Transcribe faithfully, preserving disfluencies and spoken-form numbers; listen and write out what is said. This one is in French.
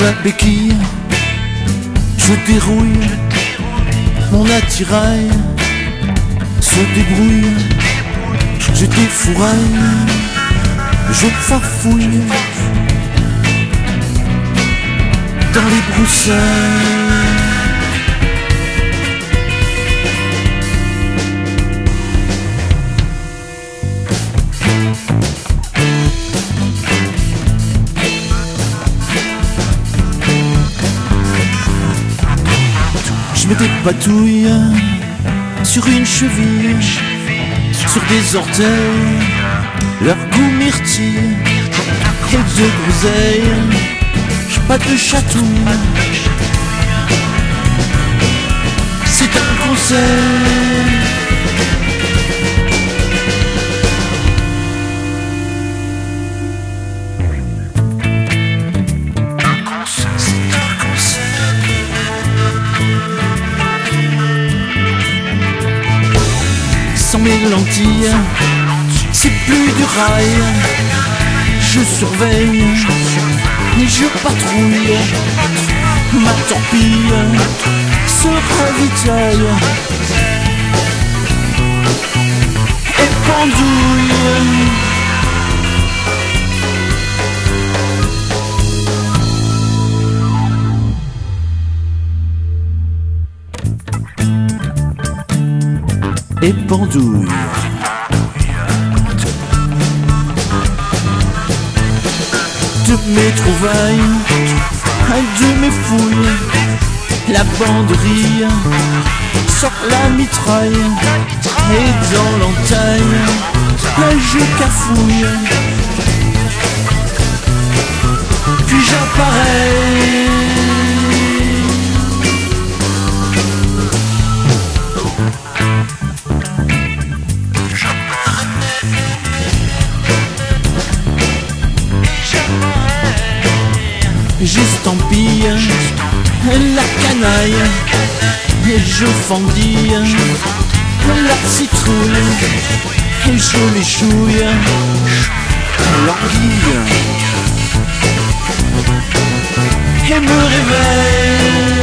la béquille, je dérouille, mon attirail se débrouille, je défouraille, je farfouille dans les broussailles. Je me dépatouille sur une cheville, sur des orteils, leur goût myrtille et de groseille. J'ai pas de chatouille, c'est un conseil. Sans mes lentilles, c'est plus du rail. Je surveille et je patrouille. Ma torpille se ravitaille et pendouille. Et pendouille. De mes trouvailles, de mes fouilles, la banderie sort la mitraille, et dans l'entaille, je cafouille, puis j'apparais. J'estampille la canaille et je fendille la citrouille et je l'échouille l'anguille et me réveille.